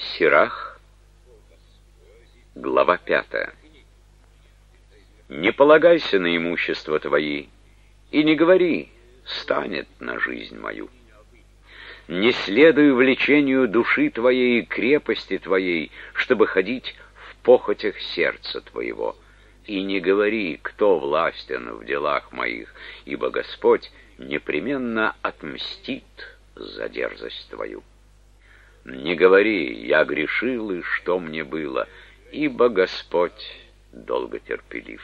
Сирах, глава 5. Не полагайся на имущество твои, и не говори: станет на жизнь мою. Не следуй влечению души твоей и крепости твоей, чтобы ходить в похотях сердца твоего. И не говори: кто властен в делах моих, ибо Господь непременно отмстит за дерзость твою. Не говори: я грешил, и что мне было, ибо Господь долготерпелив.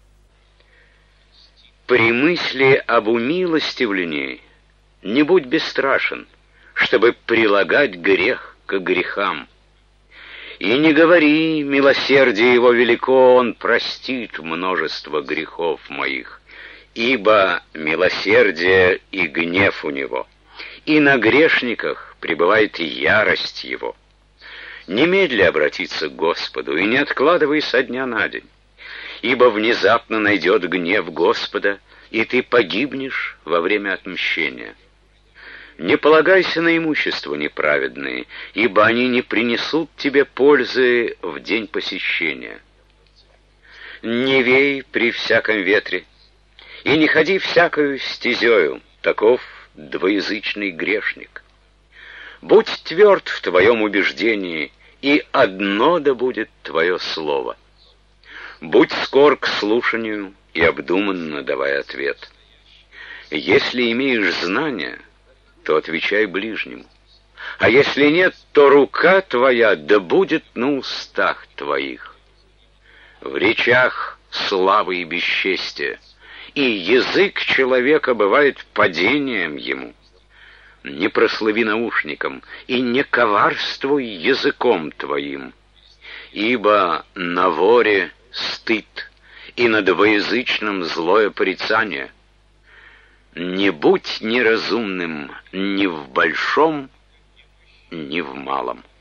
При мысли об умилостивлении не будь бесстрашен, чтобы прилагать грех к грехам. И не говори: милосердие его велико, он простит множество грехов моих, ибо милосердие и гнев у него, и на грешниках пребывает ярость его. Немедли обратиться к Господу, и не откладывай со дня на день, ибо внезапно найдет гнев Господа, и ты погибнешь во время отмщения. Не полагайся на имущество неправедные, ибо они не принесут тебе пользы в день посещения. Не вей при всяком ветре, и не ходи всякою стезею, таков двоязычный грешник. Будь тверд в твоем убеждении, и одно да будет твое слово. Будь скор к слушанию и обдуманно давай ответ. Если имеешь знания, то отвечай ближнему, а если нет, то рука твоя да будет на устах твоих. В речах славы и бесчестия, и язык человека бывает падением ему. Не прослави наушником, и не коварствуй языком твоим, ибо на воре стыд, и на двоязычном злое порицание. Не будь неразумным ни в большом, ни в малом.